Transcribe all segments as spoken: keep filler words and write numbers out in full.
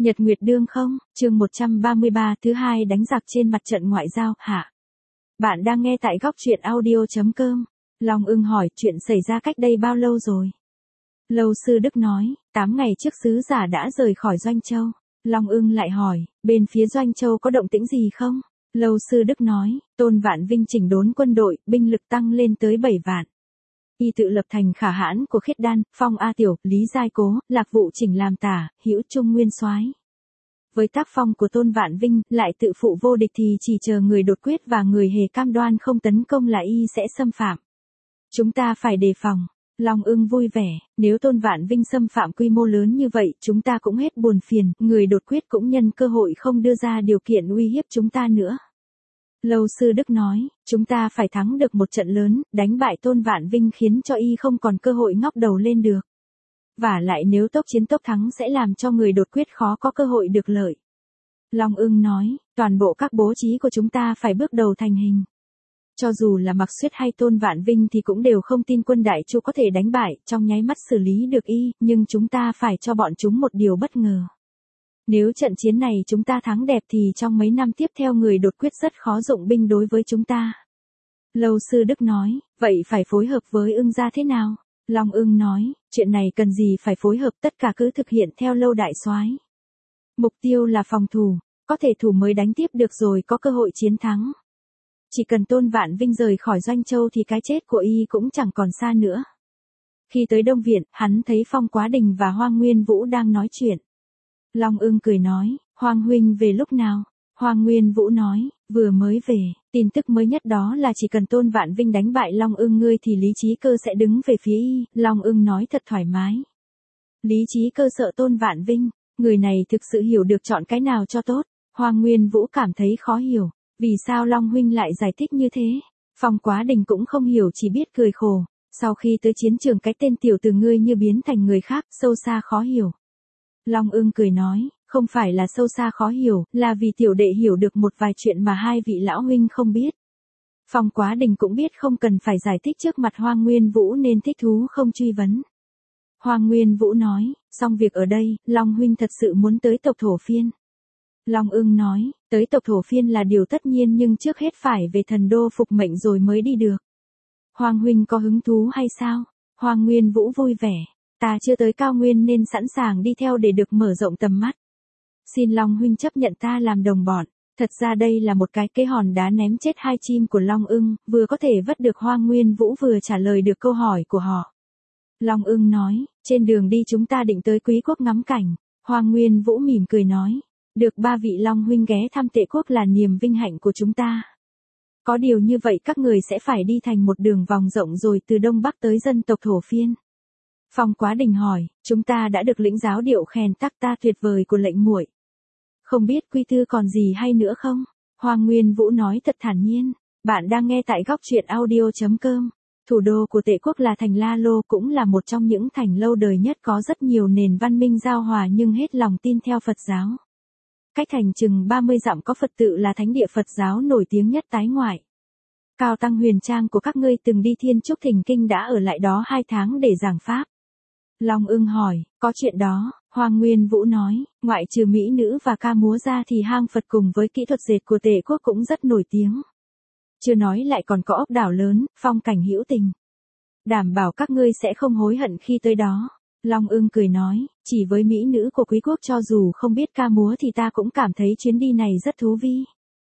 Nhật Nguyệt Đương không, chương một trăm ba mươi ba thứ hai đánh giặc trên mặt trận ngoại giao, hạ. Bạn đang nghe tại góc truyện audio.com. Long Ưng hỏi chuyện xảy ra cách đây bao lâu rồi? Lâu Sư Đức nói, tám ngày trước sứ giả đã rời khỏi Doanh Châu. Long Ưng lại hỏi, bên phía Doanh Châu có động tĩnh gì không? Lâu Sư Đức nói, Tôn Vạn Vinh chỉnh đốn quân đội, binh lực tăng lên tới bảy vạn. Y tự lập thành khả hãn của Khiết Đan, Phong A Tiểu, Lý Giai Cố, Lạc Vụ chỉnh làm tả, Hữu Trung Nguyên soái. Với tác phong của Tôn Vạn Vinh, lại tự phụ vô địch thì chỉ chờ người đột quyết và người hề cam đoan không tấn công là y sẽ xâm phạm. Chúng ta phải đề phòng. Long Ưng vui vẻ, nếu Tôn Vạn Vinh xâm phạm quy mô lớn như vậy, chúng ta cũng hết buồn phiền, người đột quyết cũng nhân cơ hội không đưa ra điều kiện uy hiếp chúng ta nữa. Lâu Sư Đức nói, chúng ta phải thắng được một trận lớn, đánh bại Tôn Vạn Vinh khiến cho y không còn cơ hội ngóc đầu lên được. Và lại nếu tốc chiến tốc thắng sẽ làm cho người đột quyết khó có cơ hội được lợi. Long Ưng nói, toàn bộ các bố trí của chúng ta phải bước đầu thành hình. Cho dù là Mạc Xuyết hay Tôn Vạn Vinh thì cũng đều không tin quân Đại Chu có thể đánh bại, trong nháy mắt xử lý được y, nhưng chúng ta phải cho bọn chúng một điều bất ngờ. Nếu trận chiến này chúng ta thắng đẹp thì trong mấy năm tiếp theo người đột quyết rất khó dụng binh đối với chúng ta. Lâu Sư Đức nói, vậy phải phối hợp với Ưng gia thế nào? Long Ưng nói, chuyện này cần gì phải phối hợp, tất cả cứ thực hiện theo Lâu đại soái. Mục tiêu là phòng thủ, có thể thủ mới đánh tiếp được rồi có cơ hội chiến thắng. Chỉ cần Tôn Vạn Vinh rời khỏi Doanh Châu thì cái chết của y cũng chẳng còn xa nữa. Khi tới Đông Viện, hắn thấy Phong Quá Đình và Hoang Nguyên Vũ đang nói chuyện. Long Ưng cười nói, Hoang huynh về lúc nào? Hoang Nguyên Vũ nói, vừa mới về, tin tức mới nhất đó là chỉ cần Tôn Vạn Vinh đánh bại Long Ưng ngươi thì Lý Chí Cơ sẽ đứng về phía y. Long Ưng nói thật thoải mái. Lý Chí Cơ sợ Tôn Vạn Vinh, người này thực sự hiểu được chọn cái nào cho tốt. Hoang Nguyên Vũ cảm thấy khó hiểu, vì sao Long huynh lại giải thích như thế? Phong Quá Đình cũng không hiểu, chỉ biết cười khổ. Sau khi tới chiến trường cái tên tiểu tử ngươi như biến thành người khác, sâu xa khó hiểu. Long Ưng cười nói, không phải là sâu xa khó hiểu, là vì tiểu đệ hiểu được một vài chuyện mà hai vị lão huynh không biết. Phong Quá Đình cũng biết không cần phải giải thích trước mặt Hoang Nguyên Vũ nên thích thú không truy vấn. Hoang Nguyên Vũ nói, xong việc ở đây, Long huynh thật sự muốn tới tộc Thổ Phiên. Long Ưng nói, tới tộc Thổ Phiên là điều tất nhiên nhưng trước hết phải về thần đô phục mệnh rồi mới đi được. Hoang huynh có hứng thú hay sao? Hoang Nguyên Vũ vui vẻ, ta chưa tới cao nguyên nên sẵn sàng đi theo để được mở rộng tầm mắt. Xin Long huynh chấp nhận ta làm đồng bọn. Thật ra đây là một cái cái hòn đá ném chết hai chim của Long Ưng, vừa có thể vớt được Hoang Nguyên Vũ vừa trả lời được câu hỏi của họ. Long Ưng nói, trên đường đi chúng ta định tới Quý Quốc ngắm cảnh. Hoang Nguyên Vũ mỉm cười nói, được ba vị Long huynh ghé thăm Tệ Quốc là niềm vinh hạnh của chúng ta. Có điều như vậy các người sẽ phải đi thành một đường vòng rộng rồi từ Đông Bắc tới dân tộc Thổ Phiên. Phong Quá Đình hỏi, chúng ta đã được lĩnh giáo điệu khen tắc ta tuyệt vời của lệnh muội. Không biết quy tư còn gì hay nữa không? Hoang Nguyên Vũ nói thật thản nhiên. Bạn đang nghe tại góc truyện audio.com. Thủ đô của Tệ Quốc là thành La Lô, cũng là một trong những thành lâu đời nhất, có rất nhiều nền văn minh giao hòa nhưng hết lòng tin theo Phật giáo. Cách thành chừng ba mươi dặm có Phật tự là thánh địa Phật giáo nổi tiếng nhất tái ngoại. Cao tăng huyền trang của các ngươi từng đi Thiên Trúc Thỉnh Kinh đã ở lại đó hai tháng để giảng pháp. Long Ưng hỏi, có chuyện đó? Hoang Nguyên Vũ nói, ngoại trừ mỹ nữ và ca múa ra thì hang Phật cùng với kỹ thuật dệt của Tề Quốc cũng rất nổi tiếng. Chưa nói lại còn có ốc đảo lớn, phong cảnh hữu tình. Đảm bảo các ngươi sẽ không hối hận khi tới đó. Long Ưng cười nói, chỉ với mỹ nữ của quý quốc cho dù không biết ca múa thì ta cũng cảm thấy chuyến đi này rất thú vị.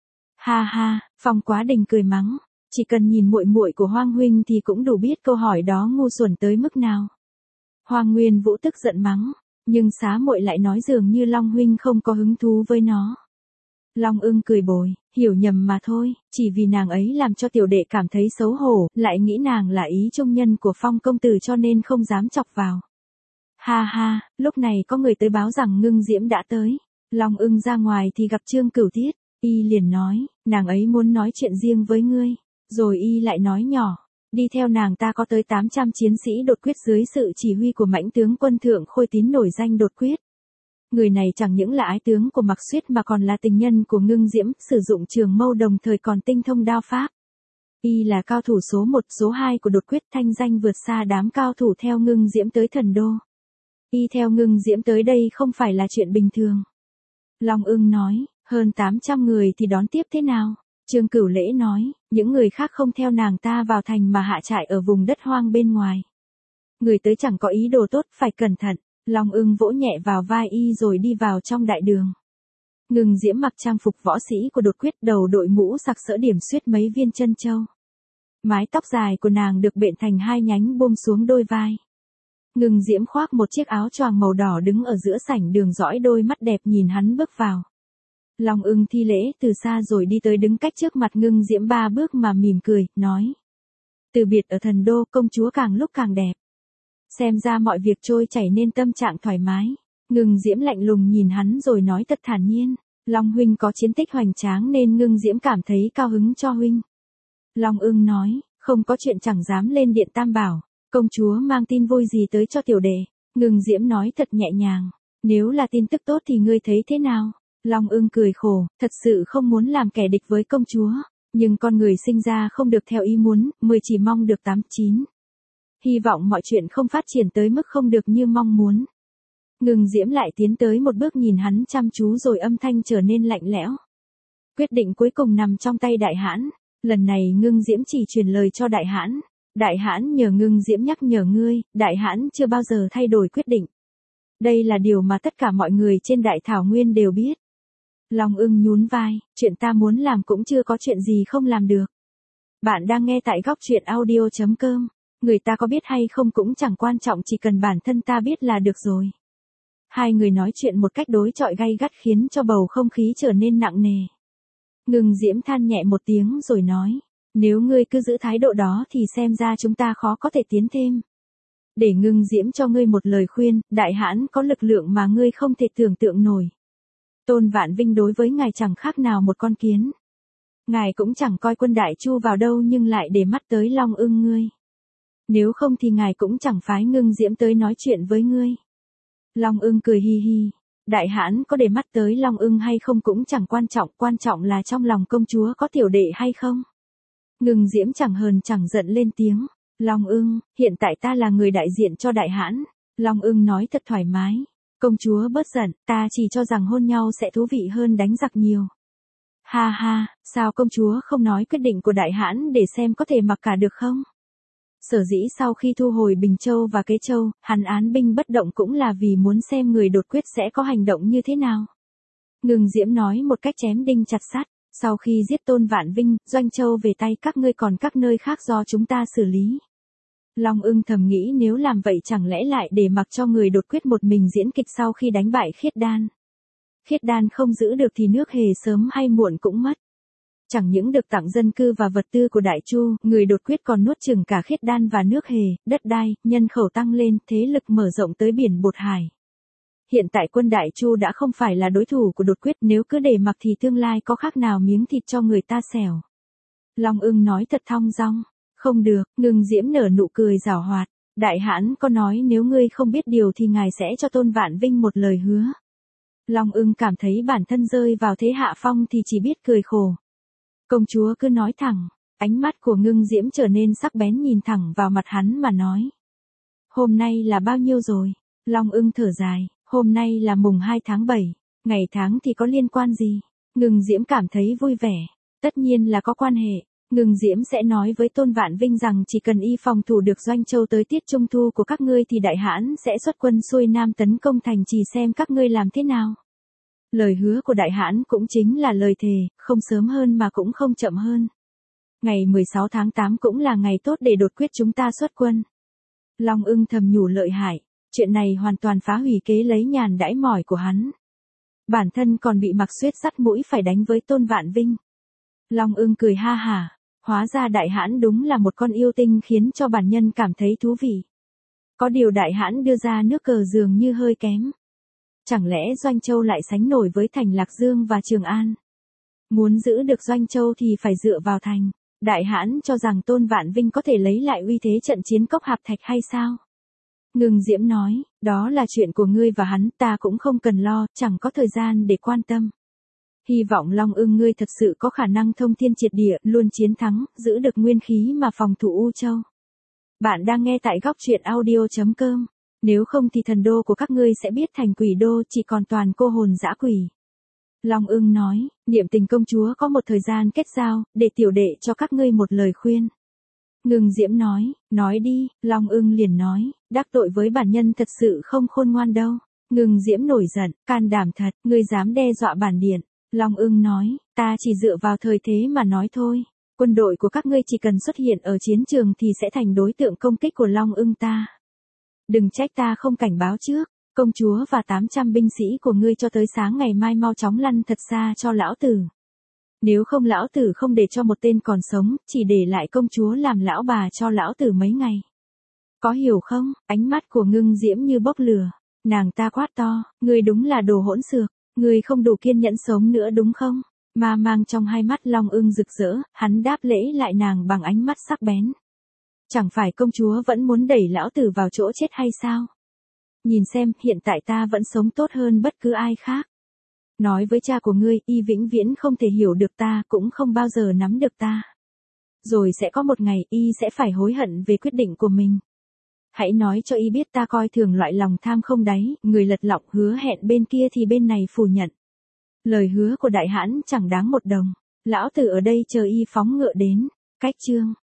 Ha ha, Phong Quá Đình cười mắng, chỉ cần nhìn muội muội của Hoang huynh thì cũng đủ biết câu hỏi đó ngu xuẩn tới mức nào. Hoang Nguyên Vũ tức giận mắng, nhưng xá muội lại nói dường như Long huynh không có hứng thú với nó. Long Ưng cười bồi, hiểu nhầm mà thôi, chỉ vì nàng ấy làm cho tiểu đệ cảm thấy xấu hổ, lại nghĩ nàng là ý trung nhân của Phong công tử cho nên không dám chọc vào. Ha ha, lúc này có người tới báo rằng Ngưng Diễm đã tới. Long Ưng ra ngoài thì gặp Trương Cửu Tiết, y liền nói, nàng ấy muốn nói chuyện riêng với ngươi, rồi y lại nói nhỏ, đi theo nàng ta có tới tám trăm chiến sĩ đột quyết dưới sự chỉ huy của mãnh tướng quân Thượng Khôi Tín nổi danh đột quyết. Người này chẳng những là ái tướng của Mạc Xuyết mà còn là tình nhân của Ngưng Diễm, sử dụng trường mâu đồng thời còn tinh thông đao pháp. Y là cao thủ số một, số hai của đột quyết, thanh danh vượt xa đám cao thủ theo Ngưng Diễm tới thần đô. Y theo Ngưng Diễm tới đây không phải là chuyện bình thường. Long ưng nói, hơn tám trăm người thì đón tiếp thế nào? Trương Cửu Lễ nói, những người khác không theo nàng ta vào thành mà hạ trại ở vùng đất hoang bên ngoài. Người tới chẳng có ý đồ tốt, phải cẩn thận. Long ưng vỗ nhẹ vào vai y rồi đi vào trong đại đường. Ngưng Diễm mặc trang phục võ sĩ của đột quyết, đầu đội mũ sặc sỡ điểm xuyết mấy viên chân châu. Mái tóc dài của nàng được bện thành hai nhánh buông xuống đôi vai. Ngưng Diễm khoác một chiếc áo choàng màu đỏ đứng ở giữa sảnh đường, dõi đôi mắt đẹp nhìn hắn bước vào. Long ưng thi lễ từ xa rồi đi tới đứng cách trước mặt Ngưng Diễm ba bước mà mỉm cười, nói. Từ biệt ở thần đô, công chúa càng lúc càng đẹp. Xem ra mọi việc trôi chảy nên tâm trạng thoải mái. Ngưng Diễm lạnh lùng nhìn hắn rồi nói thật thản nhiên. Long huynh có chiến tích hoành tráng nên Ngưng Diễm cảm thấy cao hứng cho huynh. Long ưng nói, không có chuyện chẳng dám lên điện Tam Bảo. Công chúa mang tin vui gì tới cho tiểu đệ? Ngưng Diễm nói thật nhẹ nhàng. Nếu là tin tức tốt thì ngươi thấy thế nào? Long ưng cười khổ, thật sự không muốn làm kẻ địch với công chúa. Nhưng con người sinh ra không được theo ý muốn, mười chỉ mong được tám chín. Hy vọng mọi chuyện không phát triển tới mức không được như mong muốn. Ngưng Diễm lại tiến tới một bước nhìn hắn chăm chú rồi âm thanh trở nên lạnh lẽo. Quyết định cuối cùng nằm trong tay Đại Hãn. Lần này Ngưng Diễm chỉ truyền lời cho Đại Hãn. Đại Hãn nhờ Ngưng Diễm nhắc nhở ngươi, Đại Hãn chưa bao giờ thay đổi quyết định. Đây là điều mà tất cả mọi người trên Đại Thảo Nguyên đều biết. Long ưng nhún vai, chuyện ta muốn làm cũng chưa có chuyện gì không làm được. Bạn đang nghe tại góc truyện audio chấm com. Người ta có biết hay không cũng chẳng quan trọng, chỉ cần bản thân ta biết là được rồi. Hai người nói chuyện một cách đối chọi gay gắt khiến cho bầu không khí trở nên nặng nề. Ngưng Diễm than nhẹ một tiếng rồi nói, nếu ngươi cứ giữ thái độ đó thì xem ra chúng ta khó có thể tiến thêm. Để Ngưng Diễm cho ngươi một lời khuyên, Đại Hãn có lực lượng mà ngươi không thể tưởng tượng nổi. Tôn Vạn Vinh đối với ngài chẳng khác nào một con kiến. Ngài cũng chẳng coi quân Đại Chu vào đâu nhưng lại để mắt tới Long ưng ngươi. Nếu không thì ngài cũng chẳng phái Ngưng Diễm tới nói chuyện với ngươi. Long ưng cười hi hi. Đại Hãn có để mắt tới Long ưng hay không cũng chẳng quan trọng, quan trọng là trong lòng công chúa có tiểu đệ hay không. Ngưng Diễm chẳng hờn chẳng giận lên tiếng. Long ưng, hiện tại ta là người đại diện cho Đại Hãn. Long ưng nói thật thoải mái. Công chúa bớt giận, ta chỉ cho rằng hôn nhau sẽ thú vị hơn đánh giặc nhiều. Ha ha, sao công chúa không nói quyết định của Đại Hãn để xem có thể mặc cả được không? Sở dĩ sau khi thu hồi Bình Châu và Kế Châu, hắn án binh bất động cũng là vì muốn xem người đột quyết sẽ có hành động như thế nào. Ngưng Diễm nói một cách chém đinh chặt sắt, sau khi giết Tôn Vạn Vinh, Doanh Châu về tay các ngươi, còn các nơi khác do chúng ta xử lý. Long ưng thầm nghĩ nếu làm vậy chẳng lẽ lại để mặc cho người đột quyết một mình diễn kịch sau khi đánh bại Khiết Đan. Khiết Đan không giữ được thì nước Hề sớm hay muộn cũng mất. Chẳng những được tặng dân cư và vật tư của Đại Chu, người đột quyết còn nuốt chửng cả Khiết Đan và nước Hề, đất đai, nhân khẩu tăng lên, thế lực mở rộng tới biển Bột Hải. Hiện tại quân Đại Chu đã không phải là đối thủ của đột quyết, nếu cứ để mặc thì tương lai có khác nào miếng thịt cho người ta xẻo. Long ưng nói thật thong dong. Không được, Ngưng Diễm nở nụ cười giảo hoạt. Đại Hãn có nói nếu ngươi không biết điều thì ngài sẽ cho Tôn Vạn Vinh một lời hứa. Long ưng cảm thấy bản thân rơi vào thế hạ phong thì chỉ biết cười khổ. Công chúa cứ nói thẳng. Ánh mắt của Ngưng Diễm trở nên sắc bén nhìn thẳng vào mặt hắn mà nói. Hôm nay là bao nhiêu rồi? Long ưng thở dài. Hôm nay là mùng hai tháng bảy. Ngày tháng thì có liên quan gì? Ngưng Diễm cảm thấy vui vẻ. Tất nhiên là có quan hệ. Ngưng Diễm sẽ nói với Tôn Vạn Vinh rằng chỉ cần y phòng thủ được Doanh Châu tới tiết trung thu của các ngươi thì Đại Hãn sẽ xuất quân xuôi nam tấn công thành Trì, xem các ngươi làm thế nào. Lời hứa của Đại Hãn cũng chính là lời thề, không sớm hơn mà cũng không chậm hơn. Ngày mười sáu tháng tám cũng là ngày tốt để đột quyết chúng ta xuất quân. Long ưng thầm nhủ lợi hại, chuyện này hoàn toàn phá hủy kế lấy nhàn đãi mỏi của hắn. Bản thân còn bị mặc xuyết sắt mũi phải đánh với Tôn Vạn Vinh. Long ưng cười ha hả. Hóa ra Đại Hãn đúng là một con yêu tinh khiến cho bản nhân cảm thấy thú vị. Có điều Đại Hãn đưa ra nước cờ dường như hơi kém. Chẳng lẽ Doanh Châu lại sánh nổi với thành Lạc Dương và Trường An? Muốn giữ được Doanh Châu thì phải dựa vào thành. Đại Hãn cho rằng Tôn Vạn Vinh có thể lấy lại uy thế trận chiến Cốc Hạp Thạch hay sao? Ngưng Diễm nói, đó là chuyện của ngươi và hắn, ta cũng không cần lo, chẳng có thời gian để quan tâm. Hy vọng Long ưng ngươi thật sự có khả năng thông thiên triệt địa, luôn chiến thắng, giữ được nguyên khí mà phòng thủ U Châu. Bạn đang nghe tại góc truyện audio chấm com. Nếu không thì thần đô của các ngươi sẽ biết thành quỷ đô, chỉ còn toàn cô hồn dã quỷ. Long ưng nói, Niệm Tình công chúa có một thời gian kết giao, để tiểu đệ cho các ngươi một lời khuyên. Ngưng Diễm nói, nói đi, Long ưng liền nói, đắc tội với bản nhân thật sự không khôn ngoan đâu. Ngưng Diễm nổi giận, can đảm thật, ngươi dám đe dọa bản điện. Long ưng nói, ta chỉ dựa vào thời thế mà nói thôi. Quân đội của các ngươi chỉ cần xuất hiện ở chiến trường thì sẽ thành đối tượng công kích của Long ưng ta. Đừng trách ta không cảnh báo trước, công chúa và tám trăm binh sĩ của ngươi cho tới sáng ngày mai mau chóng lăn thật xa cho lão tử. Nếu không lão tử không để cho một tên còn sống, chỉ để lại công chúa làm lão bà cho lão tử mấy ngày. Có hiểu không? Ánh mắt của Ngưng Diễm như bốc lửa. Nàng ta quát to, ngươi đúng là đồ hỗn xược, ngươi không đủ kiên nhẫn sống nữa đúng không? Mà mang trong hai mắt Long ưng rực rỡ, hắn đáp lễ lại nàng bằng ánh mắt sắc bén. Chẳng phải công chúa vẫn muốn đẩy lão tử vào chỗ chết hay sao? Nhìn xem, hiện tại ta vẫn sống tốt hơn bất cứ ai khác. Nói với cha của ngươi, y vĩnh viễn không thể hiểu được ta, cũng không bao giờ nắm được ta. Rồi sẽ có một ngày, y sẽ phải hối hận về quyết định của mình. Hãy nói cho y biết ta coi thường loại lòng tham không đáy, người lật lọng hứa hẹn bên kia thì bên này phủ nhận. Lời hứa của đại hãn chẳng đáng một đồng, lão tử ở đây chờ y phóng ngựa đến. Cách chương